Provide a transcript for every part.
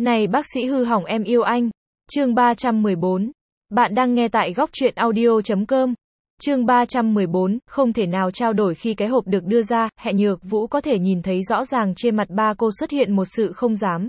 Này bác sĩ hư hỏng em yêu anh. Chương 314. Bạn đang nghe tại góc truyện audio.com. Chương 314, không thể nào trao đổi khi cái hộp được đưa ra, Hạ Nhược Vũ có thể nhìn thấy rõ ràng trên mặt ba cô xuất hiện một sự không dám.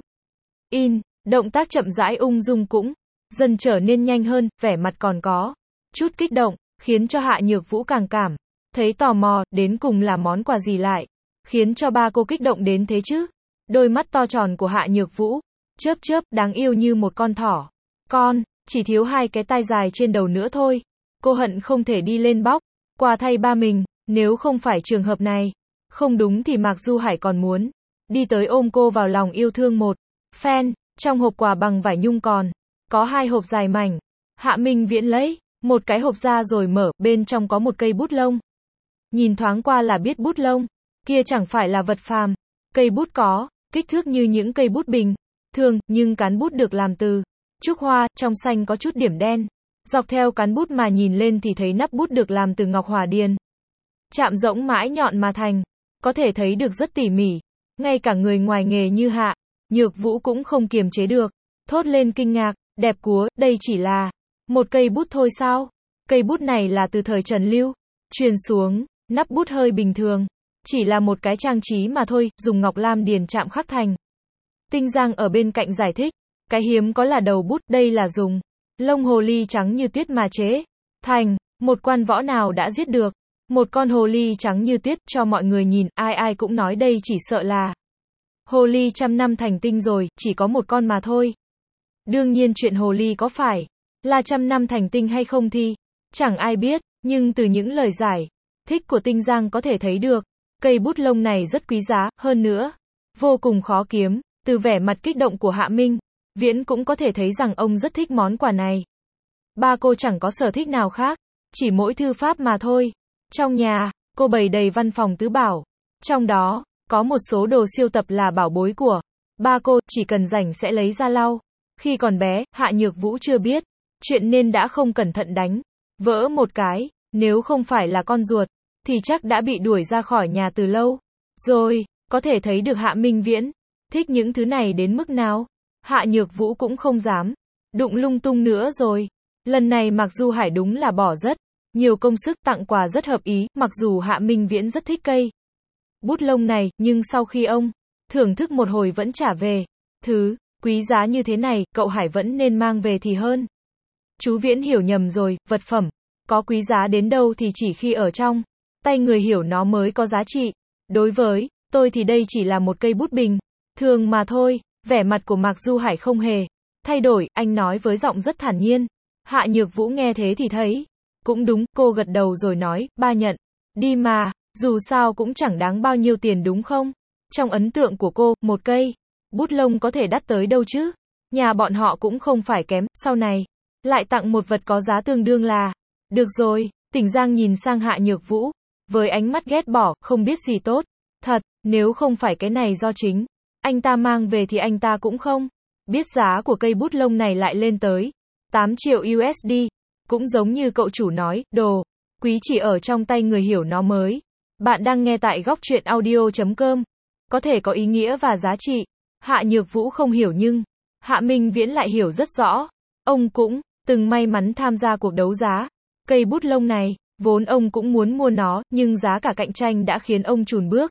Động tác chậm rãi ung dung cũng dần trở nên nhanh hơn, vẻ mặt còn có chút kích động, khiến cho Hạ Nhược Vũ càng cảm thấy tò mò, đến cùng là món quà gì lại khiến cho ba cô kích động đến thế chứ? Đôi mắt to tròn của Hạ Nhược Vũ chớp chớp, đáng yêu như một con thỏ con, chỉ thiếu hai cái tai dài trên đầu nữa thôi. Cô hận không thể đi lên bóc quà thay ba mình, nếu không phải trường hợp này, không đúng thì Mạc Du Hải còn muốn đi tới ôm cô vào lòng yêu thương một phen. Trong hộp quà bằng vải nhung còn có hai hộp dài mảnh. Hạ Minh Viễn lấy một cái hộp ra rồi mở, bên trong có một cây bút lông. Nhìn thoáng qua là biết bút lông kia chẳng phải là vật phàm. Cây bút có kích thước như những cây bút bình thường, nhưng cán bút được làm từ trúc hoa, trong xanh có chút điểm đen. Dọc theo cán bút mà nhìn lên thì thấy nắp bút được làm từ ngọc hỏa điền. Chạm rỗng mãi nhọn mà thành, có thể thấy được rất tỉ mỉ. Ngay cả người ngoài nghề như Hạ Nhược Vũ cũng không kiềm chế được, thốt lên kinh ngạc, đẹp cúa, đây chỉ là một cây bút thôi sao? Cây bút này là từ thời Trần Lưu truyền xuống, nắp bút hơi bình thường, chỉ là một cái trang trí mà thôi, dùng ngọc lam điền chạm khắc thành. Tinh Giang ở bên cạnh giải thích, cái hiếm có là đầu bút, đây là dùng lông hồ ly trắng như tuyết mà chế thành, một quan võ nào đã giết được một con hồ ly trắng như tuyết, cho mọi người nhìn, ai ai cũng nói đây chỉ sợ là hồ ly trăm năm thành tinh rồi, chỉ có một con mà thôi. Đương nhiên chuyện hồ ly có phải là trăm năm thành tinh hay không thì chẳng ai biết, nhưng từ những lời giải thích của Tinh Giang có thể thấy được, cây bút lông này rất quý giá, hơn nữa vô cùng khó kiếm. Từ vẻ mặt kích động của Hạ Minh Viễn cũng có thể thấy rằng ông rất thích món quà này. Ba cô chẳng có sở thích nào khác, chỉ mỗi thư pháp mà thôi. Trong nhà, cô bày đầy văn phòng tứ bảo. Trong đó, có một số đồ siêu tập là bảo bối của ba cô, chỉ cần rảnh sẽ lấy ra lau. Khi còn bé, Hạ Nhược Vũ chưa biết chuyện nên đã không cẩn thận đánh vỡ một cái, nếu không phải là con ruột, thì chắc đã bị đuổi ra khỏi nhà từ lâu rồi. Có thể thấy được Hạ Minh Viễn thích những thứ này đến mức nào. Hạ Nhược Vũ cũng không dám đụng lung tung nữa rồi. Lần này Mạc Du Hải đúng là bỏ rất nhiều công sức, tặng quà rất hợp ý, mặc dù Hạ Minh Viễn rất thích cây bút lông này, nhưng sau khi ông thưởng thức một hồi vẫn trả về. Thứ quý giá như thế này, cậu Hải vẫn nên mang về thì hơn. Chú Viễn hiểu nhầm rồi, vật phẩm có quý giá đến đâu thì chỉ khi ở trong tay người hiểu nó mới có giá trị. Đối với tôi thì đây chỉ là một cây bút bình thường mà thôi. Vẻ mặt của Mạc Du Hải không hề thay đổi, anh nói với giọng rất thản nhiên. Hạ Nhược Vũ nghe thế thì thấy cũng đúng, cô gật đầu rồi nói, ba nhận đi mà, dù sao cũng chẳng đáng bao nhiêu tiền đúng không? Trong ấn tượng của cô, một cây bút lông có thể đắt tới đâu chứ? Nhà bọn họ cũng không phải kém, sau này lại tặng một vật có giá tương đương là được rồi. Tỉnh Giang nhìn sang Hạ Nhược Vũ với ánh mắt ghét bỏ, không biết gì tốt. Thật, nếu không phải cái này do chính anh ta mang về thì anh ta cũng không biết giá của cây bút lông này lại lên tới 8 triệu USD. Cũng giống như cậu chủ nói, đồ quý chỉ ở trong tay người hiểu nó mới. Bạn đang nghe tại góc truyện audio.com. Có thể có ý nghĩa và giá trị. Hạ Nhược Vũ không hiểu nhưng Hạ Minh Viễn lại hiểu rất rõ. Ông cũng từng may mắn tham gia cuộc đấu giá cây bút lông này, vốn ông cũng muốn mua nó, nhưng giá cả cạnh tranh đã khiến ông chùn bước.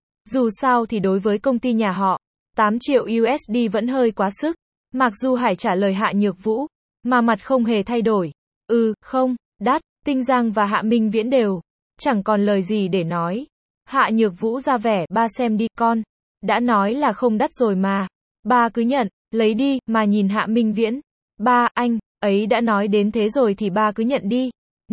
Dù sao thì đối với công ty nhà họ, 8 triệu USD vẫn hơi quá sức. Mạc Du Hải trả lời Hạ Nhược Vũ, mà mặt không hề thay đổi. Không, đắt. Tinh Giang và Hạ Minh Viễn đều chẳng còn lời gì để nói. Hạ Nhược Vũ ra vẻ, ba xem đi, con đã nói là không đắt rồi mà. Ba cứ nhận, lấy đi, mà nhìn Hạ Minh Viễn. Ba, anh ấy đã nói đến thế rồi thì ba cứ nhận đi.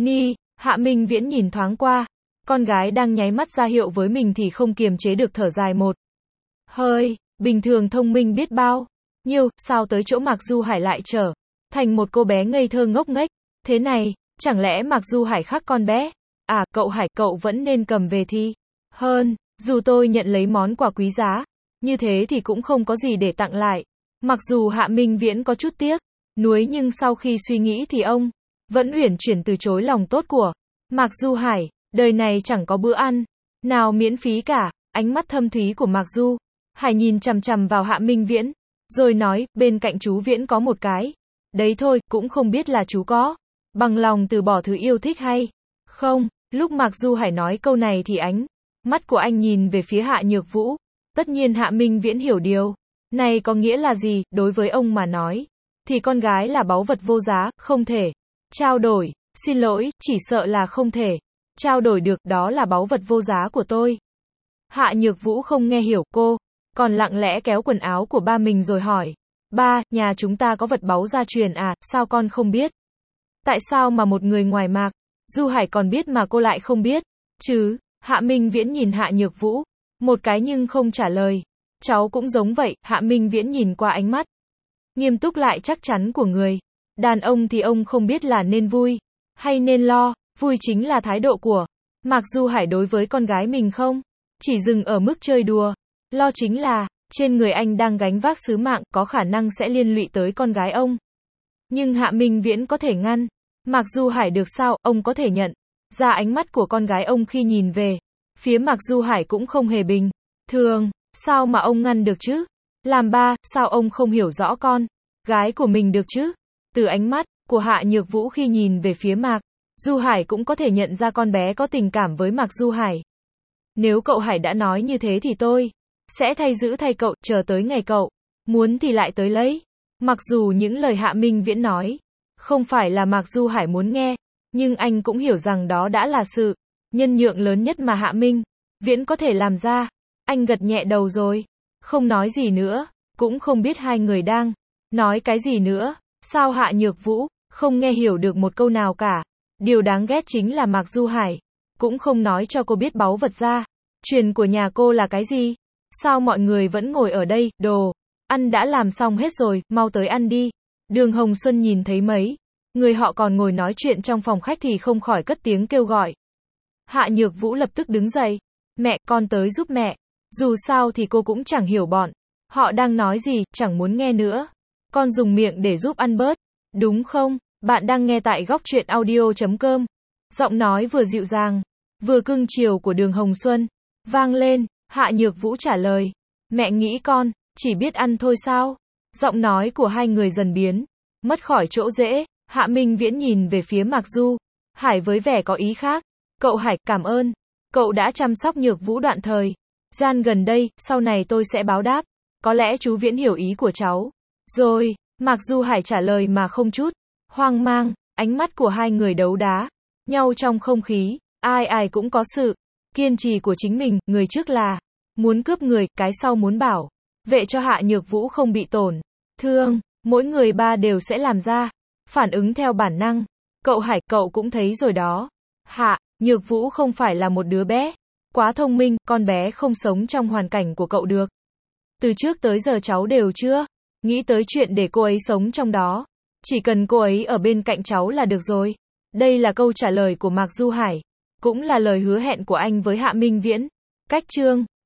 Hạ Minh Viễn nhìn thoáng qua con gái đang nháy mắt ra hiệu với mình thì không kiềm chế được thở dài một hơi. Bình thường thông minh biết bao nhiêu, sao tới chỗ Mạc Du Hải lại trở thành một cô bé ngây thơ ngốc nghếch thế này? Chẳng lẽ Mạc Du Hải khác con bé? À, cậu Hải, cậu vẫn nên cầm về thì hơn. Dù tôi nhận lấy món quà quý giá như thế thì cũng không có gì để tặng lại. Mặc dù Hạ Minh Viễn có chút tiếc nuối, nhưng sau khi suy nghĩ thì ông vẫn uyển chuyển từ chối lòng tốt của Mạc Du Hải. Đời này chẳng có bữa ăn nào miễn phí cả. Ánh mắt thâm thúy của Mạc Du Hải nhìn chằm chằm vào Hạ Minh Viễn, rồi nói, bên cạnh chú Viễn có một cái. Đấy thôi, cũng không biết là chú có bằng lòng từ bỏ thứ yêu thích hay không. Lúc Mạc Du Hải nói câu này thì ánh mắt của anh nhìn về phía Hạ Nhược Vũ. Tất nhiên Hạ Minh Viễn hiểu điều này có nghĩa là gì, đối với ông mà nói thì con gái là báu vật vô giá, không thể trao đổi. Xin lỗi, chỉ sợ là không thể trao đổi được, đó là báu vật vô giá của tôi. Hạ Nhược Vũ không nghe hiểu, cô còn lặng lẽ kéo quần áo của ba mình rồi hỏi. Ba, nhà chúng ta có vật báu gia truyền à, sao con không biết? Tại sao mà một người ngoài Mạc Du Hải còn biết mà cô lại không biết? Chứ, Hạ Minh Viễn nhìn Hạ Nhược Vũ một cái nhưng không trả lời. Cháu cũng giống vậy, Hạ Minh Viễn nhìn qua ánh mắt nghiêm túc lại chắc chắn của người đàn ông thì ông không biết là nên vui hay nên lo. Vui chính là thái độ của Mạc Du Hải đối với con gái mình không chỉ dừng ở mức chơi đùa. Lo chính là trên người anh đang gánh vác sứ mạng, có khả năng sẽ liên lụy tới con gái ông. Nhưng Hạ Minh Viễn có thể ngăn Mạc Du Hải được sao? Ông có thể nhận ra ánh mắt của con gái ông khi nhìn về phía Mạc Du Hải cũng không hề bình thường. Sao mà ông ngăn được chứ? Làm ba, sao ông không hiểu rõ con gái của mình được chứ? Từ ánh mắt của Hạ Nhược Vũ khi nhìn về phía Mạc Du Hải cũng có thể nhận ra con bé có tình cảm với Mạc Du Hải. Nếu cậu Hải đã nói như thế thì tôi sẽ thay giữ thay cậu, chờ tới ngày cậu muốn thì lại tới lấy. Mặc dù những lời Hạ Minh Viễn nói không phải là Mạc Du Hải muốn nghe, nhưng anh cũng hiểu rằng đó đã là sự nhân nhượng lớn nhất mà Hạ Minh Viễn có thể làm ra. Anh gật nhẹ đầu rồi không nói gì nữa, cũng không biết hai người đang nói cái gì nữa. Sao Hạ Nhược Vũ không nghe hiểu được một câu nào cả. Điều đáng ghét chính là Mạc Du Hải cũng không nói cho cô biết báu vật gia truyền của nhà cô là cái gì. Sao mọi người vẫn ngồi ở đây, đồ ăn đã làm xong hết rồi, mau tới ăn đi. Đường Hồng Xuân nhìn thấy mấy người họ còn ngồi nói chuyện trong phòng khách thì không khỏi cất tiếng kêu gọi. Hạ Nhược Vũ lập tức đứng dậy. Mẹ, con tới giúp mẹ. Dù sao thì cô cũng chẳng hiểu bọn họ đang nói gì, chẳng muốn nghe nữa. Con dùng miệng để giúp ăn bớt, đúng không? Bạn đang nghe tại góc truyện audio.com. Giọng nói vừa dịu dàng, vừa cưng chiều của Đường Hồng Xuân vang lên. Hạ Nhược Vũ trả lời. Mẹ nghĩ con chỉ biết ăn thôi sao? Giọng nói của hai người dần biến mất khỏi chỗ dễ. Hạ Minh Viễn nhìn về phía Mạc Du Hải với vẻ có ý khác. Cậu Hải, cảm ơn cậu đã chăm sóc Nhược Vũ đoạn thời gian gần đây, sau này tôi sẽ báo đáp. Có lẽ chú Viễn hiểu ý của cháu rồi. Mạc Du Hải trả lời mà không chút hoang mang. Ánh mắt của hai người đấu đá nhau trong không khí. Ai ai cũng có sự kiên trì của chính mình. Người trước là muốn cướp người, cái sau muốn bảo vệ cho Hạ Nhược Vũ không bị tổn thương. Mỗi người ba đều sẽ làm ra phản ứng theo bản năng. Cậu Hải, cậu cũng thấy rồi đó. Hạ Nhược Vũ không phải là một đứa bé quá thông minh, con bé không sống trong hoàn cảnh của cậu được. Từ trước tới giờ cháu đều chưa nghĩ tới chuyện để cô ấy sống trong đó. Chỉ cần cô ấy ở bên cạnh cháu là được rồi. Đây là câu trả lời của Mạc Du Hải, cũng là lời hứa hẹn của anh với Hạ Minh Viễn. Cách chương